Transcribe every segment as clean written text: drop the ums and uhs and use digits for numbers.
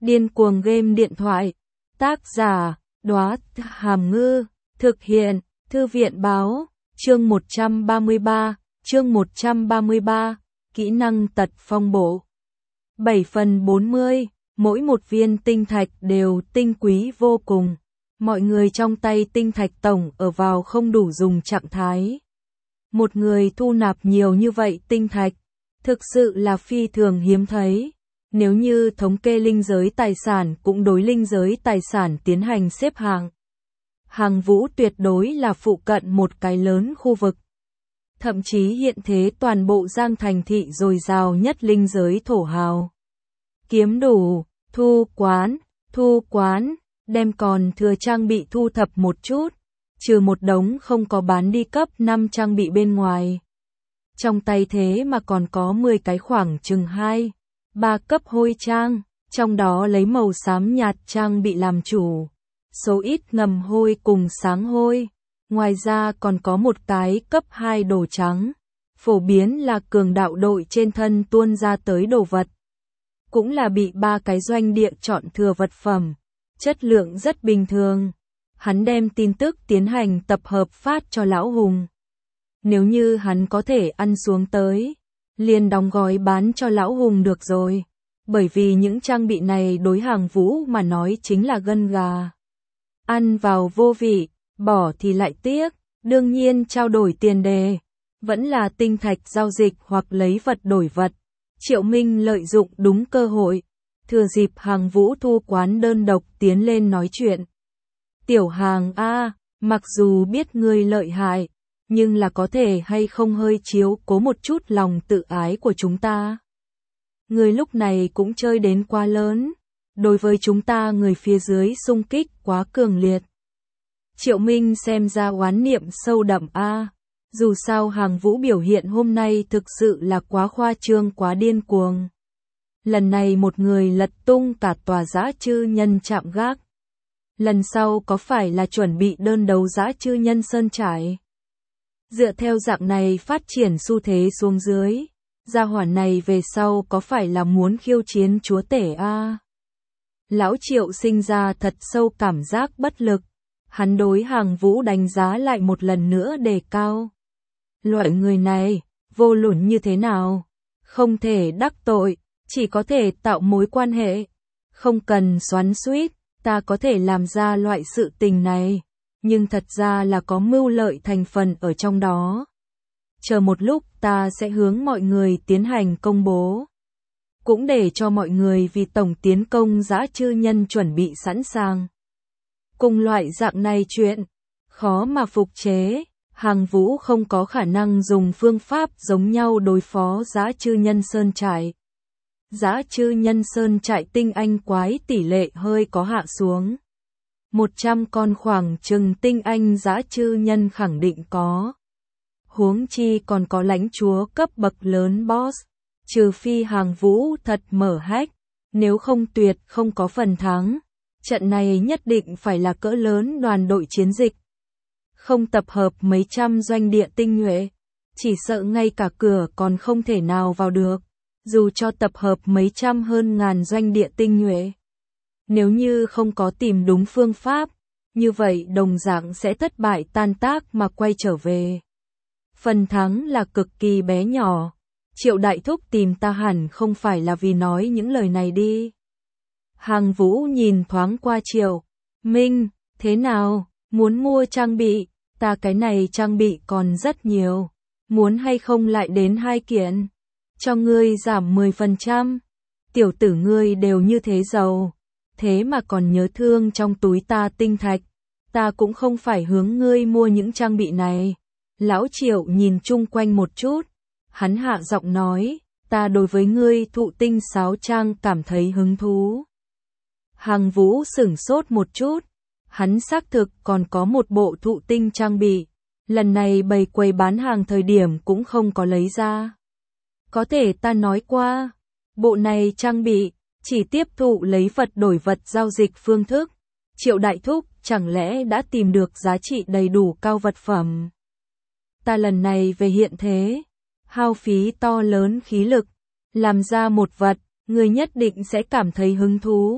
Điên cuồng game điện thoại. Tác giả, Đóa Hàm Ngư. Thực hiện, Thư viện báo. Chương 133. Kỹ năng tật phong bộ. 7/40. Mỗi một viên tinh thạch đều tinh quý vô cùng. Mọi người trong tay tinh thạch tổng ở vào không đủ dùng trạng thái. Một người thu nạp nhiều như vậy tinh thạch, thực sự là phi thường hiếm thấy. Nếu như thống kê linh giới tài sản cũng đối linh giới tài sản tiến hành xếp hạng. Hàng Vũ tuyệt đối là phụ cận một cái lớn khu vực. Thậm chí hiện thế toàn bộ Giang Thành thị dồi dào nhất linh giới thổ hào. Kiếm đủ, thu quán, đem còn thừa trang bị thu thập một chút, trừ một đống không có bán đi cấp 5 trang bị bên ngoài. Trong tay thế mà còn có 10 cái khoảng chừng 2-3 cấp hôi trang, trong đó lấy màu xám nhạt trang bị làm chủ, số ít ngầm hôi cùng sáng hôi. Ngoài ra còn có một cái cấp 2 đồ trắng, phổ biến là cường đạo đội trên thân tuôn ra tới đồ vật. Cũng là bị 3 cái doanh địa chọn thừa vật phẩm, chất lượng rất bình thường. Hắn đem tin tức tiến hành tập hợp phát cho Lão Hùng. Nếu như hắn có thể ăn xuống tới, liền đóng gói bán cho Lão Hùng được rồi. Bởi vì những trang bị này đối Hàng Vũ mà nói chính là gân gà. Ăn vào vô vị, bỏ thì lại tiếc, đương nhiên trao đổi tiền đề, vẫn là tinh thạch giao dịch hoặc lấy vật đổi vật. Triệu Minh lợi dụng đúng cơ hội, thừa dịp Hàng Vũ thu quán đơn độc tiến lên nói chuyện. Tiểu Hàng a, mặc dù biết ngươi lợi hại, nhưng là có thể hay không hơi chiếu cố một chút lòng tự ái của chúng ta. Ngươi lúc này cũng chơi đến quá lớn, đối với chúng ta người phía dưới xung kích quá cường liệt. Triệu Minh xem ra oán niệm sâu đậm a. Dù sao Hàng Vũ biểu hiện hôm nay thực sự là quá khoa trương quá điên cuồng. Lần này một người lật tung cả tòa dã chư nhân trạm gác. Lần sau có phải là chuẩn bị đơn đấu dã chư nhân sơn trại? Dựa theo dạng này phát triển xu thế xuống dưới, gia hỏa này về sau có phải là muốn khiêu chiến chúa tể a? Lão Triệu sinh ra thật sâu cảm giác bất lực. Hắn đối Hàng Vũ đánh giá lại một lần nữa đề cao. Loại người này, vô luận như thế nào, không thể đắc tội, chỉ có thể tạo mối quan hệ. Không cần xoắn xuýt, ta có thể làm ra loại sự tình này, nhưng thật ra là có mưu lợi thành phần ở trong đó. Chờ một lúc ta sẽ hướng mọi người tiến hành công bố. Cũng để cho mọi người vì tổng tiến công dã chư nhân chuẩn bị sẵn sàng. Cùng loại dạng này chuyện, khó mà phục chế. Hàng Vũ không có khả năng dùng phương pháp giống nhau đối phó dã chư nhân sơn trại. Dã chư nhân sơn trại tinh anh quái tỷ lệ hơi có hạ xuống. 100 con khoảng chừng tinh anh dã chư nhân khẳng định có. Huống chi còn có lãnh chúa cấp bậc lớn boss. Trừ phi Hàng Vũ thật mở hack, nếu không tuyệt không có phần thắng. Trận này nhất định phải là cỡ lớn đoàn đội chiến dịch. Không tập hợp mấy trăm doanh địa tinh nhuệ, chỉ sợ ngay cả cửa còn không thể nào vào được, dù cho tập hợp mấy trăm hơn ngàn doanh địa tinh nhuệ. Nếu như không có tìm đúng phương pháp, như vậy đồng dạng sẽ thất bại tan tác mà quay trở về. Phần thắng là cực kỳ bé nhỏ. Triệu đại thúc tìm ta hẳn không phải là vì nói những lời này đi. Hàng Vũ nhìn thoáng qua Triệu Minh, thế nào, muốn mua trang bị? Ta cái này trang bị còn rất nhiều, muốn hay không lại đến 2 kiện, cho ngươi giảm 10%. Tiểu tử ngươi đều như thế giàu, thế mà còn nhớ thương trong túi ta tinh thạch, ta cũng không phải hướng ngươi mua những trang bị này. Lão Triệu nhìn chung quanh một chút, hắn hạ giọng nói, ta đối với ngươi thụ tinh sáo trang cảm thấy hứng thú. Hàng Vũ sửng sốt một chút. Hắn xác thực còn có một bộ thụ tinh trang bị, lần này bày quầy bán hàng thời điểm cũng không có lấy ra. Có thể ta nói qua, bộ này trang bị, chỉ tiếp thụ lấy vật đổi vật giao dịch phương thức. Triệu đại thúc chẳng lẽ đã tìm được giá trị đầy đủ cao vật phẩm. Ta lần này về hiện thế, hao phí to lớn khí lực, làm ra một vật, người nhất định sẽ cảm thấy hứng thú.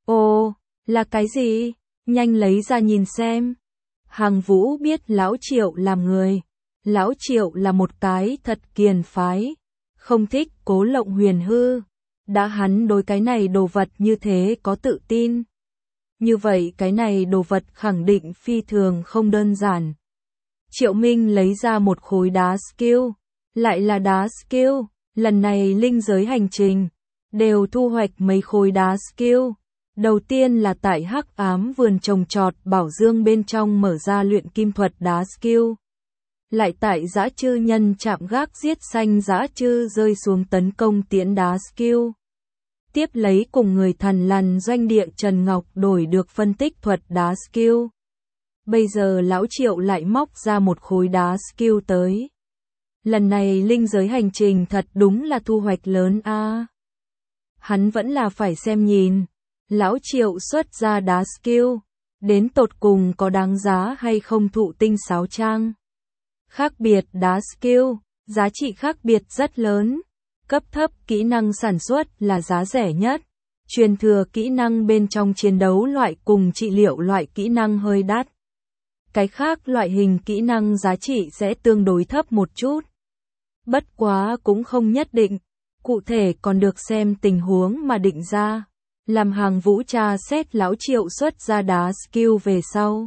Ồ, là cái gì? Nhanh lấy ra nhìn xem. Hàng Vũ biết Lão Triệu làm người. Lão Triệu là một cái thật kiền phái, không thích cố lộng huyền hư. Đã hắn đối cái này đồ vật như thế có tự tin. Như vậy cái này đồ vật khẳng định phi thường không đơn giản. Triệu Minh lấy ra một khối đá skill, lại là đá skill, lần này linh giới hành trình, đều thu hoạch mấy khối đá skill. Đầu tiên là tại Hắc Ám vườn trồng trọt Bảo Dương bên trong mở ra luyện kim thuật đá skill. Lại tại dã chư nhân chạm gác giết xanh dã chư rơi xuống tấn công tiễn đá skill. Tiếp lấy cùng người thần lằn doanh địa Trần Ngọc đổi được phân tích thuật đá skill. Bây giờ Lão Triệu lại móc ra một khối đá skill tới. Lần này linh giới hành trình thật đúng là thu hoạch lớn a. Hắn vẫn là phải xem nhìn. Lão Triệu xuất ra đá skill, đến tột cùng có đáng giá hay không thụ tinh sáo trang. Khác biệt đá skill, giá trị khác biệt rất lớn. Cấp thấp kỹ năng sản xuất là giá rẻ nhất. Truyền thừa kỹ năng bên trong chiến đấu loại cùng trị liệu loại kỹ năng hơi đắt. Cái khác loại hình kỹ năng giá trị sẽ tương đối thấp một chút. Bất quá cũng không nhất định, cụ thể còn được xem tình huống mà định ra. Làm Hàng Vũ tra xét Lão Triệu xuất ra đá skill về sau.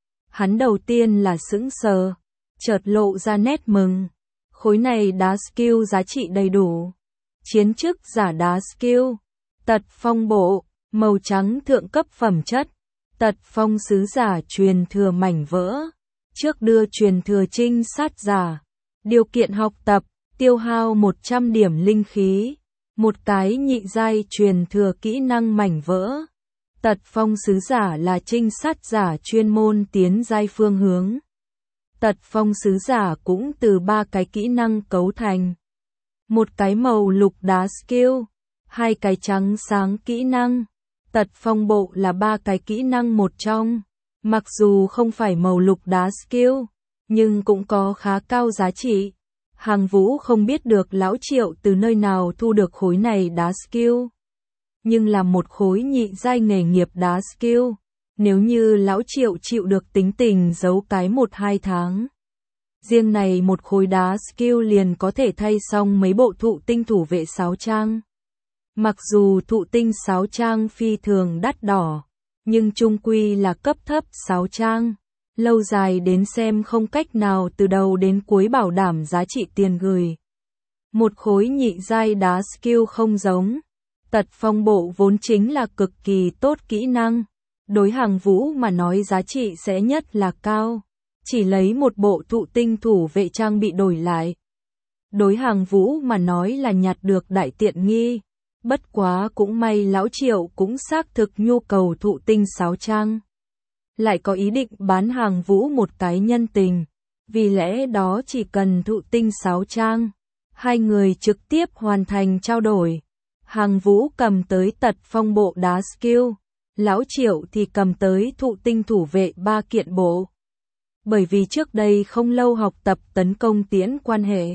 Hắn đầu tiên là sững sờ, chợt lộ ra nét mừng. Khối này đá skill giá trị đầy đủ. Chiến chức giả đá skill, Tật Phong bộ, màu trắng thượng cấp phẩm chất. Tật Phong sứ giả truyền thừa mảnh vỡ. Trước đưa truyền thừa trinh sát giả. Điều kiện học tập, tiêu hao 100 điểm linh khí. Một cái nhị giai truyền thừa kỹ năng mảnh vỡ. Tật Phong sứ giả là trinh sát giả chuyên môn tiến giai phương hướng. Tật Phong sứ giả cũng từ 3 cái kỹ năng cấu thành. Một cái màu lục đá skill, 2 cái trắng sáng kỹ năng. Tật Phong bộ là 3 cái kỹ năng một trong. Mặc dù không phải màu lục đá skill, nhưng cũng có khá cao giá trị. Hàng Vũ không biết được Lão Triệu từ nơi nào thu được khối này đá skill. Nhưng là một khối nhị giai nghề nghiệp đá skill. Nếu như Lão Triệu chịu được tính tình giấu cái 1-2 tháng. Riêng này một khối đá skill liền có thể thay xong mấy bộ thụ tinh thủ vệ sáo trang. Mặc dù thụ tinh sáo trang phi thường đắt đỏ, nhưng chung quy là cấp thấp sáo trang. Lâu dài đến xem không cách nào từ đầu đến cuối bảo đảm giá trị tiền gửi. Một khối nhị giai đá skill không giống. Tật Phong bộ vốn chính là cực kỳ tốt kỹ năng. Đối Hàng Vũ mà nói giá trị sẽ nhất là cao. Chỉ lấy một bộ thụ tinh thủ vệ trang bị đổi lại. Đối Hàng Vũ mà nói là nhặt được đại tiện nghi. Bất quá cũng may Lão Triệu cũng xác thực nhu cầu thụ tinh sáo trang. Lại có ý định bán Hàng Vũ một cái nhân tình. Vì lẽ đó chỉ cần thụ tinh sáo trang. Hai người trực tiếp hoàn thành trao đổi. Hàng Vũ cầm tới Tật Phong bộ đá skill. Lão Triệu thì cầm tới thụ tinh thủ vệ 3 kiện bộ. Bởi vì trước đây không lâu học tập tấn công tiễn quan hệ.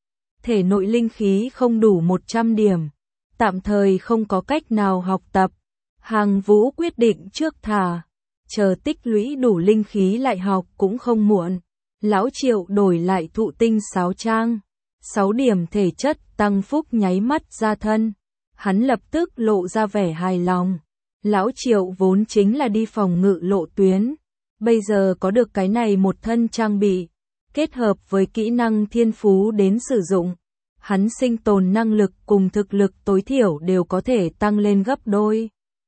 Thể nội linh khí không đủ 100 điểm. Tạm thời không có cách nào học tập. Hàng Vũ quyết định trước thà. Chờ tích lũy đủ linh khí lại học cũng không muộn. Lão Triệu đổi lại thụ tinh sáo trang. 6 điểm thể chất tăng phúc nháy mắt ra thân. Hắn lập tức lộ ra vẻ hài lòng. Lão Triệu vốn chính là đi phòng ngự lộ tuyến. Bây giờ có được cái này một thân trang bị. Kết hợp với kỹ năng thiên phú đến sử dụng. Hắn sinh tồn năng lực cùng thực lực tối thiểu đều có thể tăng lên gấp đôi.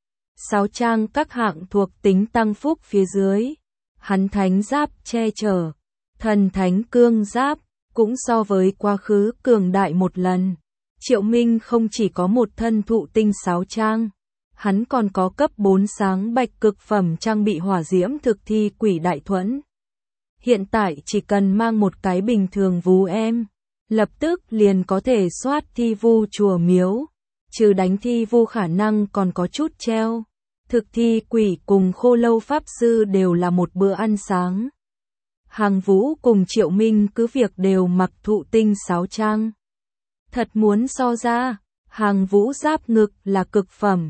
Sáo trang các hạng thuộc tính tăng phúc phía dưới. Hắn thánh giáp che chở. Thần thánh cương giáp. Cũng so với quá khứ cường đại một lần. Triệu Minh không chỉ có một thân thụ tinh sáo trang. Hắn còn có cấp 4 sáng bạch cực phẩm trang bị hỏa diễm thực thi quỷ đại thuẫn. Hiện tại chỉ cần mang một cái bình thường vú em. Lập tức liền có thể soát thi vu chùa miếu. Trừ đánh thi vu khả năng còn có chút treo. Thực thi quỷ cùng khô lâu pháp sư đều là một bữa ăn sáng. Hàng Vũ cùng Triệu Minh cứ việc đều mặc thụ tinh sáo trang. Thật muốn so ra, Hàng Vũ giáp ngực là cực phẩm.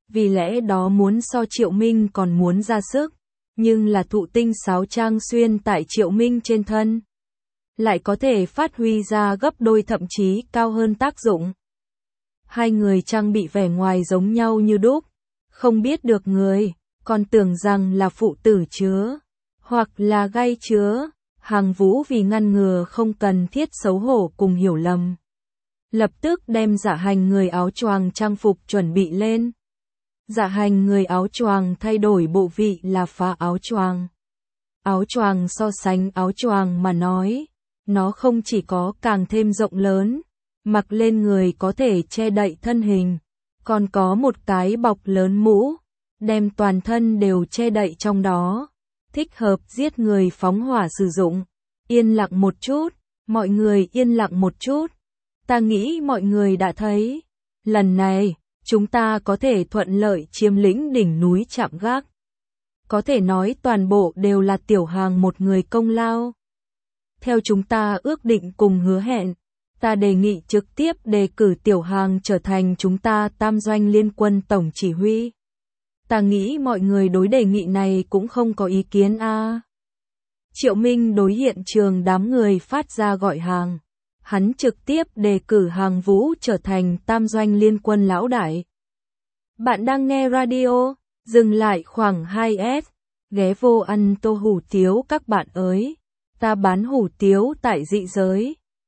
vì lẽ đó muốn so Triệu Minh còn muốn ra sức, nhưng là thụ tinh sáo trang xuyên tại Triệu Minh trên thân, lại có thể phát huy ra gấp đôi thậm chí cao hơn tác dụng. Hai người trang bị vẻ ngoài giống nhau như đúc, không biết được người, còn tưởng rằng là phụ tử chứa, hoặc là gay chứa. Hàng Vũ vì ngăn ngừa không cần thiết xấu hổ cùng hiểu lầm, lập tức đem Dạ Hành người áo choàng trang phục chuẩn bị lên. Dạ Hành người áo choàng thay đổi bộ vị là phá áo choàng. Áo choàng so sánh áo choàng mà nói, nó không chỉ có càng thêm rộng lớn, mặc lên người có thể che đậy thân hình, còn có một cái bọc lớn mũ, đem toàn thân đều che đậy trong đó, thích hợp giết người phóng hỏa sử dụng. Yên lặng một chút, mọi người yên lặng một chút. Ta nghĩ mọi người đã thấy, lần này, chúng ta có thể thuận lợi chiếm lĩnh đỉnh núi Trạm Gác. Có thể nói toàn bộ đều là Tiểu Hàng một người công lao. Theo chúng ta ước định cùng hứa hẹn, ta đề nghị trực tiếp đề cử Tiểu Hàng trở thành chúng ta Tam Doanh Liên Quân tổng chỉ huy. Ta nghĩ mọi người đối đề nghị này cũng không có ý kiến a. Triệu Minh đối hiện trường đám người phát ra gọi hàng. Hắn trực tiếp đề cử Hàng Vũ trở thành Tam Doanh Liên Quân lão đại. Bạn đang nghe radio, dừng lại khoảng 2S, ghé vô ăn tô hủ tiếu các bạn ơi. Ta bán hủ tiếu tại dị giới.